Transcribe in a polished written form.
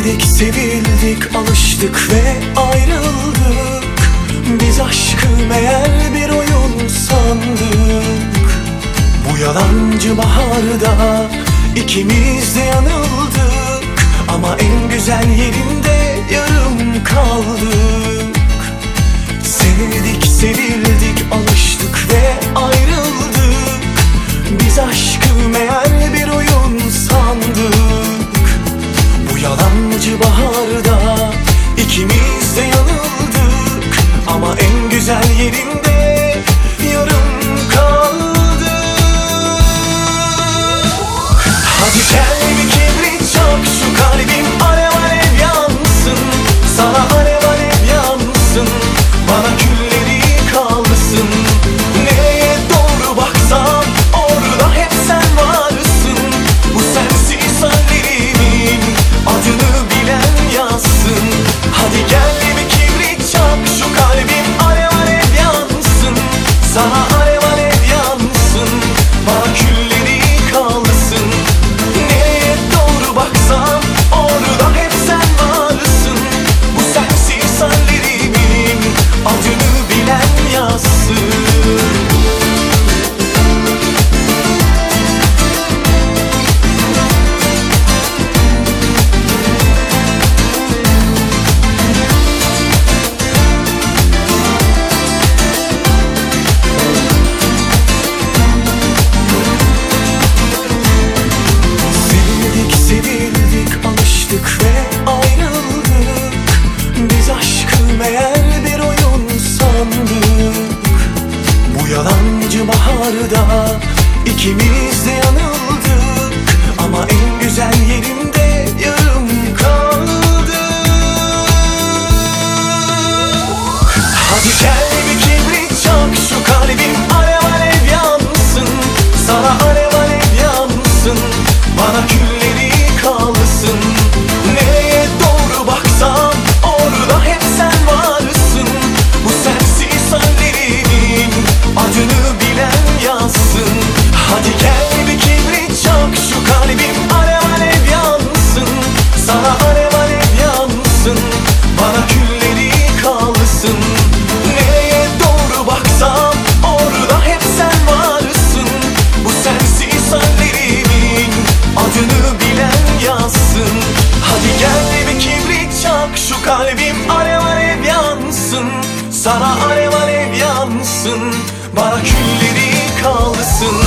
Sevildik, alıştık ve ayrıldık. Biz aşkı meğer bir oyun sandık. Bu yalancı baharda ikimiz de yanıldık. Ama en güzel yerinde yarım kaldık. Sevdik, sevildik, alıştık ve ayrıldık. Biz aşkı meğer bir oyun sandık. Bu yalancı baharda ikimiz de yanıldık. Ama en güzel yerinde yarım kaldık. Hadi gel bir kibrit çak, şu kalbim alev alev yansın. Sana alev alev yansın, bana külleri kalsın. Nereye doğru baksam orada hep sen varsın. Bu sensiz hallerimin adını bilen yazsın. Hadi gel bir kibrit çak, şu kalbim alev alev yansın. Sana alev alev yansın, bana külleri kalsın. Nereye doğru baksam orada hep sen varsın. Bu sensiz hallerimin adını bilen yazsın. Sevildik, alıştık ve ayrıldık. Biz aşkı meğer bir oyun sandık. Bu yalancı baharda ikimiz de yanıldık. Ama en güzel yerinde yarım kaldık. Hadi gel bir kibrit çak, şu kalbim alev alev yansın. Sana alev alev yansın, bana külleri kalsın. Nereye doğru baksam orada hep sen varsın. Bu sensiz hallerimin adını bilen yazsın. Hadi gel bir kibrit çak, şu kalbim alev alev yansın. Sana alev alev yansın, bana külleri kalsın. Nereye doğru baksam orada hep sen varsın. Bu sensiz hallerimin adını bilen yazsın. Hadi gel bir kibrit çak, şu kalbim alev alev yansın. Sana alev alev yansın, bana külleri kalsın.